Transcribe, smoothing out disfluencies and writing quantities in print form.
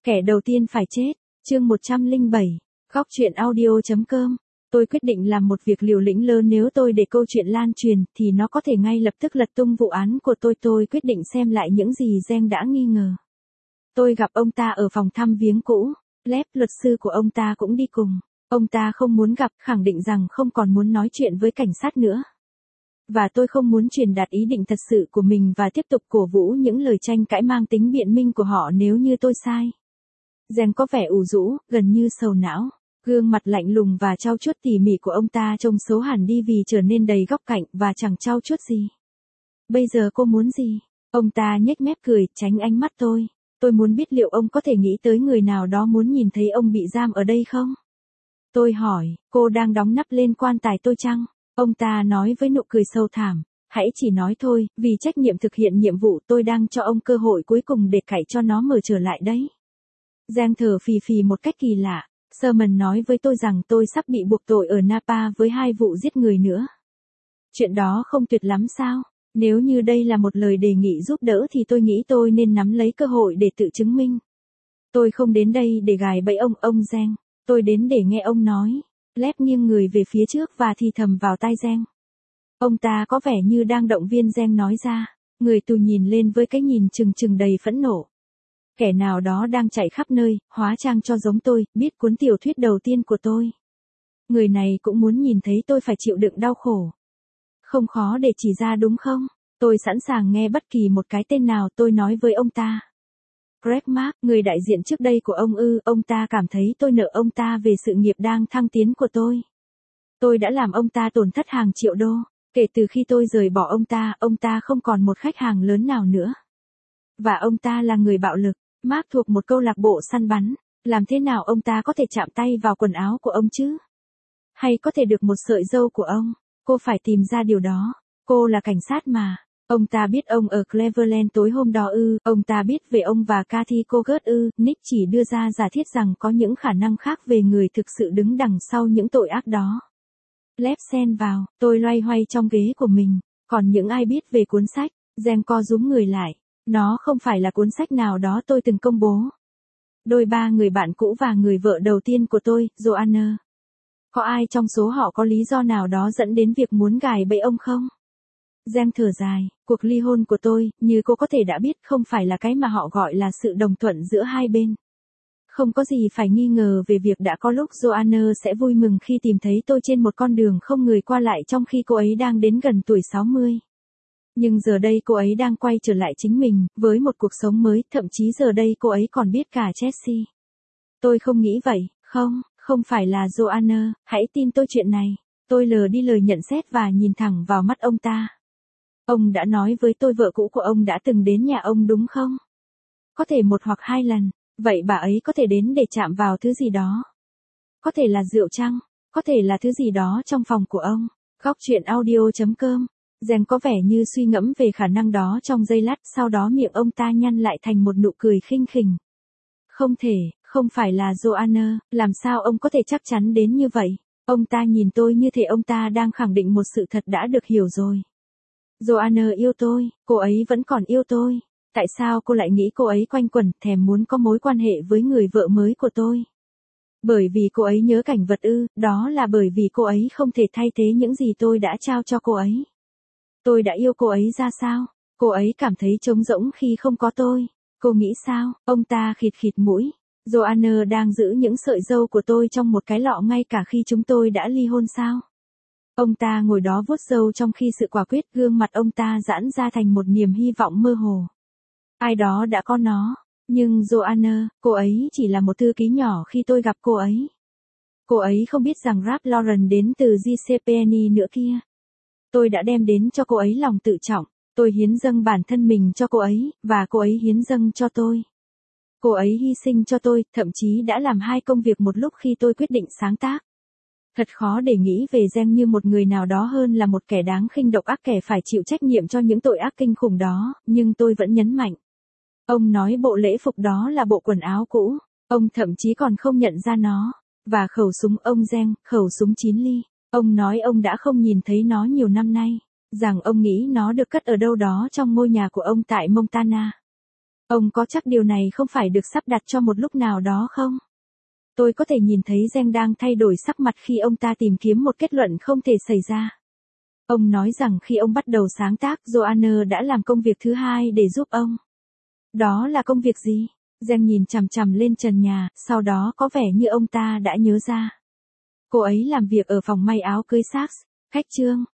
Kẻ đầu tiên phải chết. Chương 107. Góc truyện audio.com. Tôi quyết định làm một việc liều lĩnh lớn, nếu tôi để câu chuyện lan truyền thì nó có thể ngay lập tức lật tung vụ án của tôi. Tôi quyết định xem lại những gì Geng đã nghi ngờ. Tôi gặp ông ta ở phòng thăm viếng cũ. Lep, luật sư của ông ta cũng đi cùng. Ông ta không muốn gặp, khẳng định rằng không còn muốn nói chuyện với cảnh sát nữa. Và tôi không muốn truyền đạt ý định thật sự của mình và tiếp tục cổ vũ những lời tranh cãi mang tính biện minh của họ nếu như tôi sai. Geng có vẻ ủ rũ, gần như sầu não. Gương mặt lạnh lùng và trau chuốt tỉ mỉ của ông ta trông xấu hẳn đi vì trở nên đầy góc cạnh và chẳng trau chuốt gì. Bây giờ cô muốn gì? Ông ta nhếch mép cười, tránh ánh mắt tôi. Tôi muốn biết liệu ông có thể nghĩ tới người nào đó muốn nhìn thấy ông bị giam ở đây không? Tôi hỏi, cô đang đóng nắp lên quan tài tôi chăng? Ông ta nói với nụ cười sâu thẳm, hãy chỉ nói thôi, vì trách nhiệm thực hiện nhiệm vụ tôi đang cho ông cơ hội cuối cùng để cạy cho nó mở trở lại đấy. Geng thở phì phì một cách kỳ lạ. Sherman nói với tôi rằng tôi sắp bị buộc tội ở Napa với 2 vụ giết người nữa. Chuyện đó không tuyệt lắm sao? Nếu như đây là một lời đề nghị giúp đỡ thì tôi nghĩ tôi nên nắm lấy cơ hội để tự chứng minh. Tôi không đến đây để gài bẫy ông Geng. Tôi đến để nghe ông nói. Lep nghiêng người về phía trước và thì thầm vào tai Geng. Ông ta có vẻ như đang động viên Geng nói ra. Người tù nhìn lên với cái nhìn trừng trừng đầy phẫn nộ. Kẻ nào đó đang chạy khắp nơi, hóa trang cho giống tôi, biết cuốn tiểu thuyết đầu tiên của tôi. Người này cũng muốn nhìn thấy tôi phải chịu đựng đau khổ. Không khó để chỉ ra đúng không? Tôi sẵn sàng nghe bất kỳ một cái tên nào, tôi nói với ông ta. Greg Mark, người đại diện trước đây của ông ư? Ông ta cảm thấy tôi nợ ông ta về sự nghiệp đang thăng tiến của tôi. Tôi đã làm ông ta tổn thất hàng triệu đô. Kể từ khi tôi rời bỏ ông ta không còn một khách hàng lớn nào nữa. Và ông ta là người bạo lực. Mark thuộc một câu lạc bộ săn bắn. Làm thế nào ông ta có thể chạm tay vào quần áo của ông chứ? Hay có thể được một sợi râu của ông? Cô phải tìm ra điều đó. Cô là cảnh sát mà. Ông ta biết ông ở Cleveland tối hôm đó ư? Ông ta biết về ông và Kathy Kogut ư? Nick chỉ đưa ra giả thiết rằng có những khả năng khác về người thực sự đứng đằng sau những tội ác đó. Lep xen vào, tôi loay hoay trong ghế của mình. Còn những ai biết về cuốn sách? Geng co rúm người lại. Nó không phải là cuốn sách nào đó tôi từng công bố. Đôi ba người bạn cũ và người vợ đầu tiên của tôi, Joanna. Có ai trong số họ có lý do nào đó dẫn đến việc muốn gài bẫy ông không? Geng thở dài, cuộc ly hôn của tôi, như cô có thể đã biết, không phải là cái mà họ gọi là sự đồng thuận giữa hai bên. Không có gì phải nghi ngờ về việc đã có lúc Joanna sẽ vui mừng khi tìm thấy tôi trên một con đường không người qua lại trong khi cô ấy đang đến gần tuổi 60. Nhưng giờ đây cô ấy đang quay trở lại chính mình, với một cuộc sống mới, thậm chí giờ đây cô ấy còn biết cả Jessie. Tôi không nghĩ vậy, không phải là Joanna, hãy tin tôi chuyện này. Tôi lờ đi lời nhận xét và nhìn thẳng vào mắt ông ta. Ông đã nói với tôi vợ cũ của ông đã từng đến nhà ông đúng không? Có thể 1 hoặc 2 lần, vậy bà ấy có thể đến để chạm vào thứ gì đó. Có thể là rượu chăng? Có thể là thứ gì đó trong phòng của ông. Góc truyện audio.com. Geng có vẻ như suy ngẫm về khả năng đó trong giây lát, sau đó miệng ông ta nhăn lại thành một nụ cười khinh khỉnh. Không thể, không phải là Joanna, làm sao ông có thể chắc chắn đến như vậy? Ông ta nhìn tôi như thể ông ta đang khẳng định một sự thật đã được hiểu rồi. Joanna yêu tôi, cô ấy vẫn còn yêu tôi. Tại sao cô lại nghĩ cô ấy quanh quẩn, thèm muốn có mối quan hệ với người vợ mới của tôi? Bởi vì cô ấy nhớ cảnh vật ư? Đó là bởi vì cô ấy không thể thay thế những gì tôi đã trao cho cô ấy. Tôi đã yêu cô ấy ra sao? Cô ấy cảm thấy trống rỗng khi không có tôi. Cô nghĩ sao? Ông ta khịt khịt mũi. Joanna đang giữ những sợi râu của tôi trong một cái lọ ngay cả khi chúng tôi đã ly hôn sao? Ông ta ngồi đó vuốt râu trong khi sự quả quyết, gương mặt ông ta giãn ra thành một niềm hy vọng mơ hồ. Ai đó đã có nó. Nhưng Joanna, cô ấy chỉ là một thư ký nhỏ khi tôi gặp cô ấy. Cô ấy không biết rằng Ralph Lauren đến từ JCPenney nữa kia. Tôi đã đem đến cho cô ấy lòng tự trọng. Tôi hiến dâng bản thân mình cho cô ấy, và cô ấy hiến dâng cho tôi. Cô ấy hy sinh cho tôi, thậm chí đã làm 2 công việc một lúc khi tôi quyết định sáng tác. Thật khó để nghĩ về Geng như một người nào đó hơn là một kẻ đáng khinh, độc ác, kẻ phải chịu trách nhiệm cho những tội ác kinh khủng đó, nhưng tôi vẫn nhấn mạnh. Ông nói bộ lễ phục đó là bộ quần áo cũ. Ông thậm chí còn không nhận ra nó. Và khẩu súng ông Geng, khẩu súng 9 ly. Ông nói ông đã không nhìn thấy nó nhiều năm nay. Rằng ông nghĩ nó được cất ở đâu đó trong ngôi nhà của ông tại Montana. Ông có chắc điều này không phải được sắp đặt cho một lúc nào đó không? Tôi có thể nhìn thấy Geng đang thay đổi sắc mặt khi ông ta tìm kiếm một kết luận không thể xảy ra. Ông nói rằng khi ông bắt đầu sáng tác, Joanne đã làm công việc thứ hai để giúp ông. Đó là công việc gì? Geng nhìn chằm chằm lên trần nhà, sau đó có vẻ như ông ta đã nhớ ra. Cô ấy làm việc ở phòng may áo cưới Saks, khách trương.